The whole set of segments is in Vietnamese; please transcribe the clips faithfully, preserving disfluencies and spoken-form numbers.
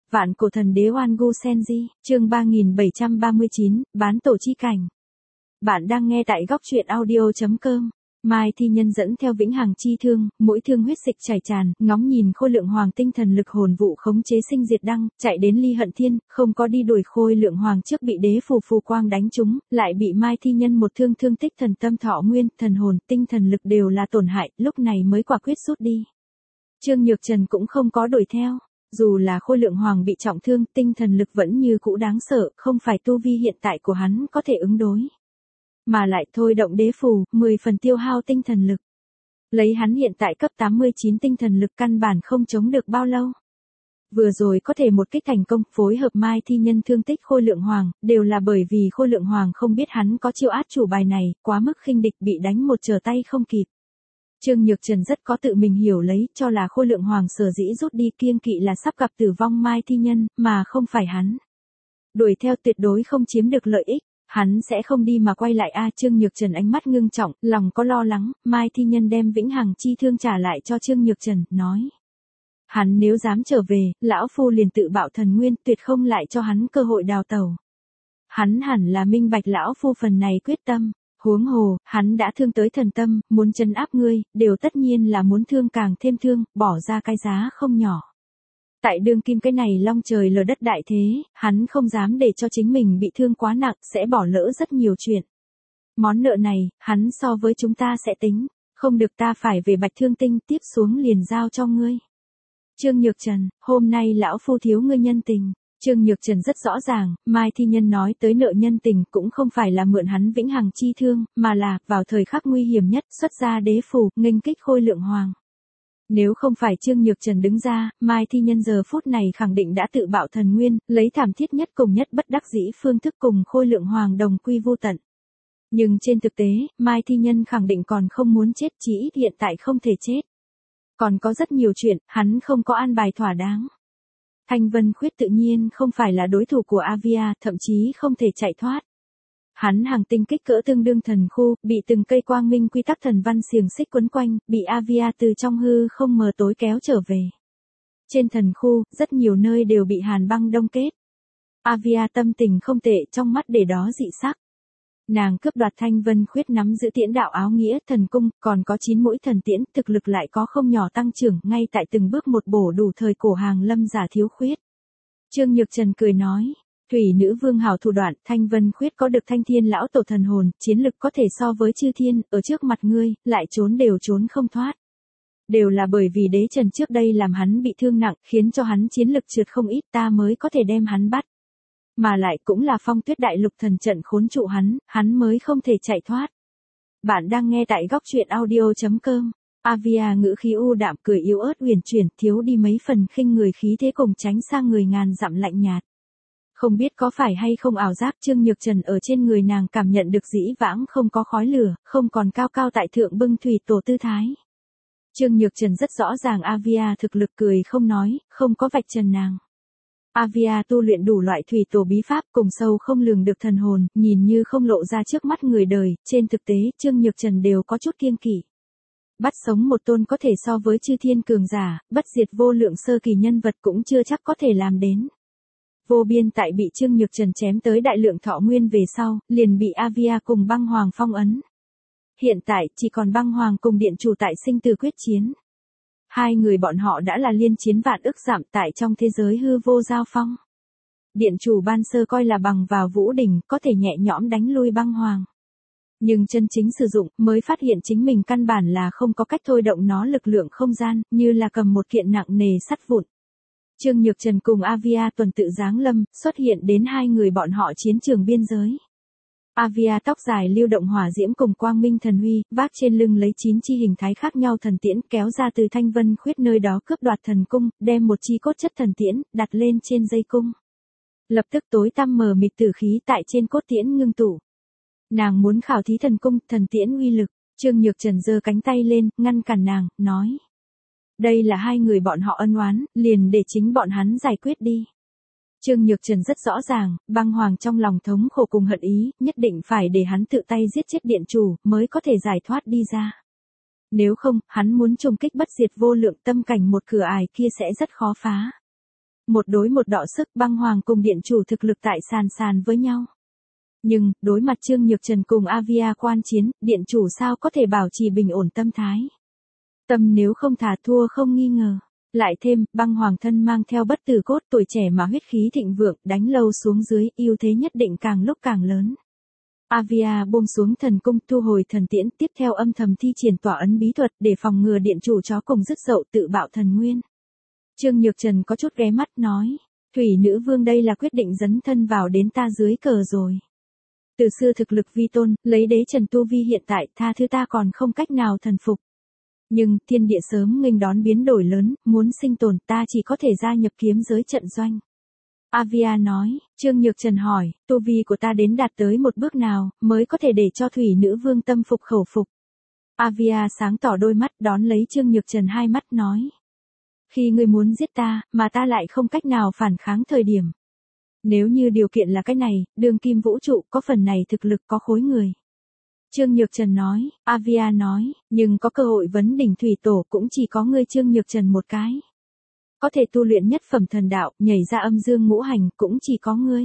Vạn cổ thần đế Oan Gu Senji, chương ba nghìn bảy trăm ba mươi chín, bán tổ chi cảnh. Bạn đang nghe tại góc truyện audio chấm com. Mai Thi Nhân dẫn theo vĩnh hằng chi thương, mũi thương huyết dịch chảy tràn, ngóng nhìn khôi lượng hoàng tinh thần lực hồn vụ khống chế sinh diệt đăng, chạy đến Ly Hận Thiên, không có đi đuổi khôi lượng hoàng trước bị đế phù phù quang đánh trúng, lại bị Mai Thi Nhân một thương thương tích thần tâm thọ nguyên, thần hồn, tinh thần lực đều là tổn hại, lúc này mới quả quyết rút đi. Trương Nhược Trần cũng không có đuổi theo. Dù là khôi lượng hoàng bị trọng thương, tinh thần lực vẫn như cũ đáng sợ, không phải tu vi hiện tại của hắn có thể ứng đối. Mà lại thôi động đế phù, mười phần tiêu hao tinh thần lực. Lấy hắn hiện tại cấp tám mươi chín tinh thần lực căn bản không chống được bao lâu. Vừa rồi có thể một kích thành công, phối hợp Mai Thi Nhân thương tích khôi lượng hoàng, đều là bởi vì khôi lượng hoàng không biết hắn có chiêu át chủ bài này, quá mức khinh địch bị đánh một trở tay không kịp. Trương Nhược Trần rất có tự mình hiểu lấy, cho là khôi lượng hoàng sở dĩ rút đi kiêng kỵ là sắp gặp tử vong Mai Thi Nhân, mà không phải hắn. Đuổi theo tuyệt đối không chiếm được lợi ích, hắn sẽ không đi mà quay lại a. Trương Nhược Trần ánh mắt ngưng trọng, lòng có lo lắng, Mai Thi Nhân đem vĩnh hằng chi thương trả lại cho Trương Nhược Trần, nói. Hắn nếu dám trở về, lão phu liền tự bạo thần nguyên, tuyệt không lại cho hắn cơ hội đào tẩu. Hắn hẳn là minh bạch lão phu phần này quyết tâm. Huống hồ, hắn đã thương tới thần tâm, muốn trấn áp ngươi, đều tất nhiên là muốn thương càng thêm thương, bỏ ra cái giá không nhỏ. Tại đương kim cái này long trời lở đất đại thế, hắn không dám để cho chính mình bị thương quá nặng, sẽ bỏ lỡ rất nhiều chuyện. Món nợ này, hắn so với chúng ta sẽ tính, không được ta phải về Bạch Thương Tinh, tiếp xuống liền giao cho ngươi. Trương Nhược Trần, hôm nay lão phu thiếu ngươi nhân tình. Trương Nhược Trần rất rõ ràng, Mai Thi Nhân nói tới nợ nhân tình cũng không phải là mượn hắn vĩnh hằng chi thương, mà là, vào thời khắc nguy hiểm nhất, xuất ra đế phù, nghênh kích khôi lượng hoàng. Nếu không phải Trương Nhược Trần đứng ra, Mai Thi Nhân giờ phút này khẳng định đã tự bạo thần nguyên, lấy thảm thiết nhất cùng nhất bất đắc dĩ phương thức cùng khôi lượng hoàng đồng quy vô tận. Nhưng trên thực tế, Mai Thi Nhân khẳng định còn không muốn chết, chỉ ít hiện tại không thể chết. Còn có rất nhiều chuyện, hắn không có an bài thỏa đáng. Thanh Vân Khuyết tự nhiên không phải là đối thủ của Avia, thậm chí không thể chạy thoát. Hắn hàng tinh kích cỡ tương đương thần khu, bị từng cây quang minh quy tắc thần văn xiềng xích quấn quanh, bị Avia từ trong hư không mờ tối kéo trở về. Trên thần khu, rất nhiều nơi đều bị hàn băng đông kết. Avia tâm tình không tệ, trong mắt để đó dị sắc. Nàng cướp đoạt Thanh Vân Khuyết nắm giữ tiễn đạo áo nghĩa thần cung, còn có chín mũi thần tiễn, thực lực lại có không nhỏ tăng trưởng, ngay tại từng bước một bổ đủ thời cổ hàng lâm giả thiếu khuyết. Trương Nhược Trần cười nói, thủy nữ vương hảo thủ đoạn, Thanh Vân Khuyết có được thanh thiên lão tổ thần hồn, chiến lực có thể so với chư thiên, ở trước mặt ngươi, lại trốn đều trốn không thoát. Đều là bởi vì đế trần trước đây làm hắn bị thương nặng, khiến cho hắn chiến lực trượt không ít, ta mới có thể đem hắn bắt. Mà lại cũng là Phong Tuyết đại lục thần trận khốn trụ hắn, hắn mới không thể chạy thoát. Bạn đang nghe tại góc truyện audio chấm com. Avia ngữ khí u đạm cười yếu ớt uyển chuyển, thiếu đi mấy phần khinh người khí thế cùng tránh sang người ngàn dặm lạnh nhạt. Không biết có phải hay không ảo giác, Trương Nhược Trần ở trên người nàng cảm nhận được dĩ vãng không có khói lửa, không còn cao cao tại thượng bưng thủy tổ tư thái. Trương Nhược Trần rất rõ ràng Avia thực lực, cười không nói, không có vạch trần nàng. Avia tu luyện đủ loại thủy tổ bí pháp cùng sâu không lường được thần hồn, nhìn như không lộ ra trước mắt người đời, trên thực tế, Trương Nhược Trần đều có chút kiêng kỵ. Bắt sống một tôn có thể so với chư thiên cường giả, bất diệt vô lượng sơ kỳ nhân vật cũng chưa chắc có thể làm đến. Vô biên tại bị Trương Nhược Trần chém tới đại lượng thọ nguyên về sau, liền bị Avia cùng băng hoàng phong ấn. Hiện tại, chỉ còn băng hoàng cùng điện chủ tại sinh tử quyết chiến. Hai người bọn họ đã là liên chiến vạn ức giảm tại trong thế giới hư vô giao phong. Điện chủ ban sơ coi là bằng vào vũ đỉnh có thể nhẹ nhõm đánh lui băng hoàng. Nhưng chân chính sử dụng mới phát hiện chính mình căn bản là không có cách thôi động nó lực lượng không gian, như là cầm một kiện nặng nề sắt vụn. Trương Nhược Trần cùng Avia tuần tự giáng lâm, xuất hiện đến hai người bọn họ chiến trường biên giới. Avia tóc dài lưu động hỏa diễm cùng quang minh thần huy, vác trên lưng lấy chín chi hình thái khác nhau thần tiễn, kéo ra từ Thanh Vân Khuyết nơi đó cướp đoạt thần cung, đem một chi cốt chất thần tiễn, đặt lên trên dây cung. Lập tức tối tăm mờ mịt tử khí tại trên cốt tiễn ngưng tụ. Nàng muốn khảo thí thần cung, thần tiễn uy lực, Trương Nhược Trần giơ cánh tay lên, ngăn cản nàng, nói. Đây là hai người bọn họ ân oán, liền để chính bọn hắn giải quyết đi. Trương Nhược Trần rất rõ ràng, băng hoàng trong lòng thống khổ cùng hận ý, nhất định phải để hắn tự tay giết chết điện chủ, mới có thể giải thoát đi ra. Nếu không, hắn muốn trùng kích bất diệt vô lượng tâm cảnh một cửa ải kia sẽ rất khó phá. một đối một đọ sức băng hoàng cùng điện chủ thực lực tại sàn sàn với nhau. Nhưng, đối mặt Trương Nhược Trần cùng Avia quan chiến, điện chủ sao có thể bảo trì bình ổn tâm thái. Tâm nếu không thả thua không nghi ngờ. Lại thêm, băng hoàng thân mang theo bất tử cốt tuổi trẻ mà huyết khí thịnh vượng, đánh lâu xuống dưới, ưu thế nhất định càng lúc càng lớn. Avia buông xuống thần cung thu hồi thần tiễn, tiếp theo âm thầm thi triển tỏa ấn bí thuật để phòng ngừa điện chủ chó cùng dứt dậu tự bạo thần nguyên. Trương Nhược Trần có chút ghé mắt nói, Thủy nữ vương đây là quyết định dấn thân vào đến ta dưới cờ rồi. Từ xưa thực lực vi tôn, lấy đế trần tu vi hiện tại tha thứ ta còn không cách nào thần phục. Nhưng, thiên địa sớm nghênh đón biến đổi lớn, muốn sinh tồn ta chỉ có thể gia nhập kiếm giới trận doanh. Avia nói, Trương Nhược Trần hỏi, tu vi của ta đến đạt tới một bước nào, mới có thể để cho Thủy nữ vương tâm phục khẩu phục. Avia sáng tỏ đôi mắt đón lấy Trương Nhược Trần hai mắt nói. Khi ngươi muốn giết ta, mà ta lại không cách nào phản kháng thời điểm. Nếu như điều kiện là cái này, đường kim vũ trụ có phần này thực lực có khối người. Trương Nhược Trần nói, Avia nói, nhưng có cơ hội vấn đỉnh thủy tổ cũng chỉ có ngươi Trương Nhược Trần một cái. Có thể tu luyện nhất phẩm thần đạo, nhảy ra âm dương ngũ hành cũng chỉ có ngươi.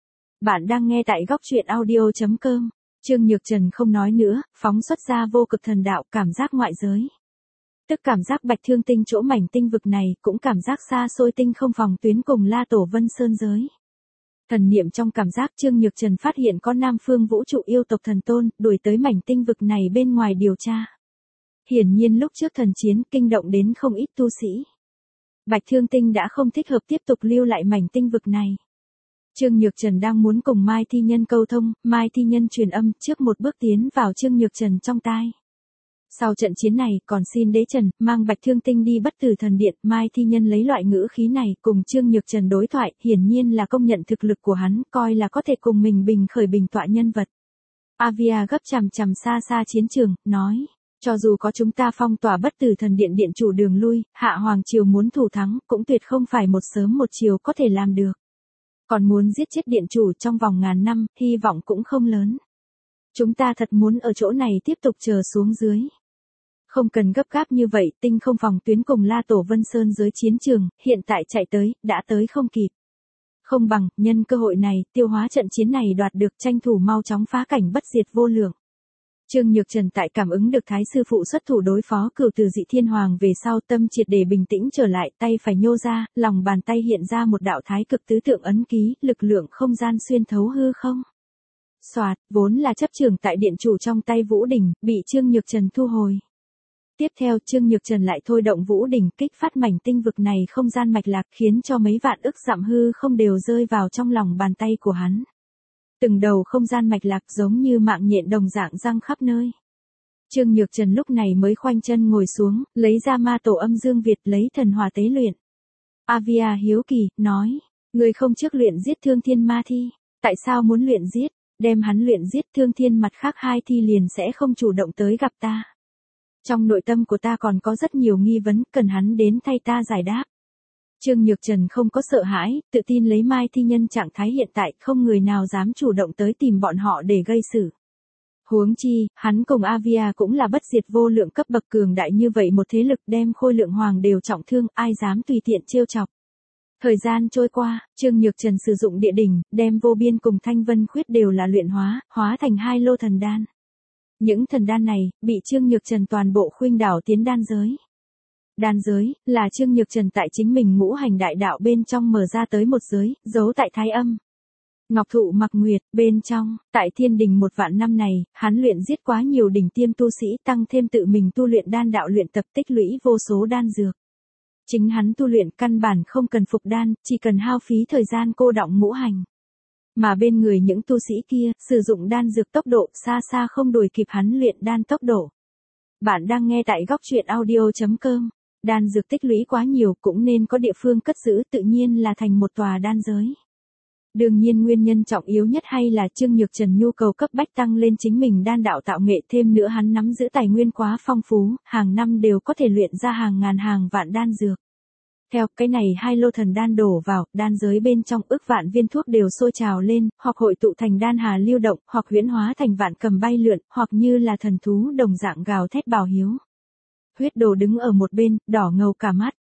Bạn đang nghe tại góc truyện audio chấm com. Trương Nhược Trần không nói nữa, phóng xuất ra vô cực thần đạo cảm giác ngoại giới. Tức cảm giác bạch thương tinh chỗ mảnh tinh vực này cũng cảm giác xa xôi tinh không phòng tuyến cùng La Tổ Vân Sơn giới. Thần niệm trong cảm giác Trương Nhược Trần phát hiện có Nam Phương vũ trụ yêu tộc thần tôn đuổi tới mảnh tinh vực này bên ngoài điều tra. Hiển nhiên lúc trước thần chiến kinh động đến không ít tu sĩ. Bạch Thương Tinh đã không thích hợp tiếp tục lưu lại mảnh tinh vực này. Trương Nhược Trần đang muốn cùng Mai Thi Nhân câu thông, Mai Thi Nhân truyền âm trước một bước tiến vào Trương Nhược Trần trong tai. Sau trận chiến này còn xin đế Trần mang Bạch Thương Tinh đi bất tử thần điện, Mai Thi Nhân lấy loại ngữ khí này cùng Trương Nhược Trần đối thoại, hiển nhiên là công nhận thực lực của hắn, coi là có thể cùng mình bình khởi bình tọa nhân vật. Avia gấp chằm chằm xa xa chiến trường, nói, cho dù có chúng ta phong tỏa bất tử thần điện điện chủ đường lui, Hạ Hoàng Triều muốn thủ thắng cũng tuyệt không phải một sớm một chiều có thể làm được. Còn muốn giết chết điện chủ trong vòng ngàn năm, hy vọng cũng không lớn. Chúng ta thật muốn ở chỗ này tiếp tục chờ xuống dưới. Không cần gấp gáp như vậy, tinh không phòng tuyến cùng La Tổ Vân Sơn dưới chiến trường, hiện tại chạy tới, đã tới không kịp. Không bằng, nhân cơ hội này, tiêu hóa trận chiến này đoạt được tranh thủ mau chóng phá cảnh bất diệt vô lượng. Trương Nhược Trần tại cảm ứng được thái sư phụ xuất thủ đối phó Cửu Từ Dị Thiên Hoàng về sau tâm triệt để bình tĩnh trở lại, tay phải nhô ra, lòng bàn tay hiện ra một đạo thái cực tứ tượng ấn ký, lực lượng không gian xuyên thấu hư không. Soạt, vốn là chấp trường tại điện chủ trong tay Vũ Đỉnh, bị Trương Nhược Trần thu hồi. Tiếp theo Trương Nhược Trần lại thôi động Vũ Đỉnh kích phát mảnh tinh vực này không gian mạch lạc khiến cho mấy vạn ức dặm hư không đều rơi vào trong lòng bàn tay của hắn. Từng đầu không gian mạch lạc giống như mạng nhện đồng dạng răng khắp nơi. Trương Nhược Trần lúc này mới khoanh chân ngồi xuống, lấy ra ma tổ âm dương Việt lấy thần hỏa tế luyện. Avia hiếu kỳ, nói, người không trước luyện giết Thương Thiên Ma Thi, tại sao muốn luyện giết, đem hắn luyện giết Thương Thiên mặt khác hai thi liền sẽ không chủ động tới gặp ta. Trong nội tâm của ta còn có rất nhiều nghi vấn, cần hắn đến thay ta giải đáp. Trương Nhược Trần không có sợ hãi, tự tin lấy Mai Thi Nhân trạng thái hiện tại, không người nào dám chủ động tới tìm bọn họ để gây sự. Huống chi, hắn cùng Avia cũng là bất diệt vô lượng cấp bậc cường đại như vậy một thế lực đem Khôi Lượng Hoàng đều trọng thương, ai dám tùy tiện trêu chọc. Thời gian trôi qua, Trương Nhược Trần sử dụng địa đỉnh, đem vô biên cùng thanh vân khuyết đều là luyện hóa, hóa thành hai lô thần đan. Những thần đan này, bị Trương Nhược Trần toàn bộ khuynh đảo tiến đan giới. Đan giới, là Trương Nhược Trần tại chính mình ngũ hành đại đạo bên trong mở ra tới một giới, giấu tại thái âm. Ngọc thụ mặc nguyệt, bên trong, tại thiên đình một vạn năm này, hắn luyện giết quá nhiều đỉnh tiêm tu sĩ tăng thêm tự mình tu luyện đan đạo luyện tập tích lũy vô số đan dược. Chính hắn tu luyện căn bản không cần phục đan, chỉ cần hao phí thời gian cô đọng ngũ hành. Mà bên người những tu sĩ kia, sử dụng đan dược tốc độ xa xa không đuổi kịp hắn luyện đan tốc độ. Bạn đang nghe tại góc truyện audio chấm com. Đan dược tích lũy quá nhiều cũng nên có địa phương cất giữ, tự nhiên là thành một tòa đan giới. Đương nhiên nguyên nhân trọng yếu nhất hay là Trương Nhược Trần nhu cầu cấp bách tăng lên chính mình đan đạo tạo nghệ, thêm nữa hắn nắm giữ tài nguyên quá phong phú, hàng năm đều có thể luyện ra hàng ngàn hàng vạn đan dược. Theo cái này hai lô thần đan đổ vào, đan giới bên trong ức vạn viên thuốc đều sôi trào lên, hoặc hội tụ thành đan hà lưu động, hoặc huyễn hóa thành vạn cầm bay lượn, hoặc như là thần thú đồng dạng gào thét bảo hiếu. Huyết Đồ đứng ở một bên, đỏ ngầu cả mắt,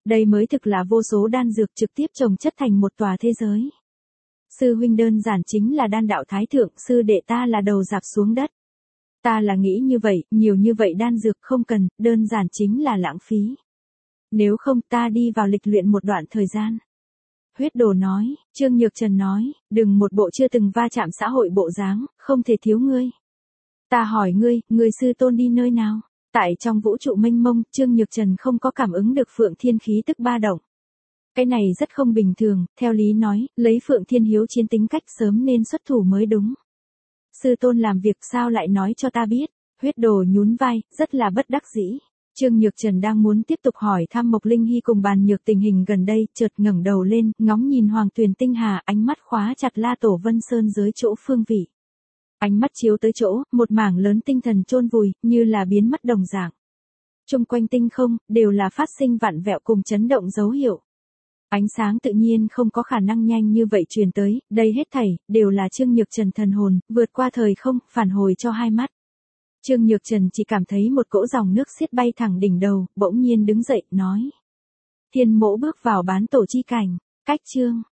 Đây mới thực là vô số đan dược trực tiếp chồng chất thành một tòa thế giới. Sư huynh đơn giản chính là đan đạo thái thượng, sư đệ ta là đầu rạp xuống đất. Ta là nghĩ như vậy, nhiều như vậy đan dược không cần, đơn giản chính là lãng phí. Nếu không ta đi vào lịch luyện một đoạn thời gian. Huyết Đồ nói, Trương Nhược Trần nói, đừng một bộ chưa từng va chạm xã hội bộ dáng, không thể thiếu ngươi. Ta hỏi ngươi, ngươi sư tôn đi nơi nào? Tại trong vũ trụ mênh mông, Trương Nhược Trần không có cảm ứng được Phượng Thiên khí tức ba động. Cái này rất không bình thường, theo lý nói, lấy Phượng Thiên hiếu chiến tính cách sớm nên xuất thủ mới đúng. Sư tôn làm việc sao lại nói cho ta biết? Huyết Đồ nhún vai, rất là bất đắc dĩ. Trương Nhược Trần đang muốn tiếp tục hỏi thăm Mộc Linh Hy cùng Bàn Nhược tình hình gần đây, chợt ngẩng đầu lên, ngóng nhìn Hoàng Tuyền Tinh Hà, ánh mắt khóa chặt La Tổ Vân Sơn dưới chỗ phương vị. Ánh mắt chiếu tới chỗ, một mảng lớn tinh thần chôn vùi, như là biến mất đồng dạng. Chung quanh tinh không, đều là phát sinh vặn vẹo cùng chấn động dấu hiệu. Ánh sáng tự nhiên không có khả năng nhanh như vậy truyền tới, đây hết thảy, đều là Trương Nhược Trần thần hồn, vượt qua thời không, phản hồi cho hai mắt. Trương Nhược Trần chỉ cảm thấy một cỗ dòng nước xiết bay thẳng đỉnh đầu, bỗng nhiên đứng dậy, nói. Thiên mỗ bước vào bán tổ chi cảnh, cách chương.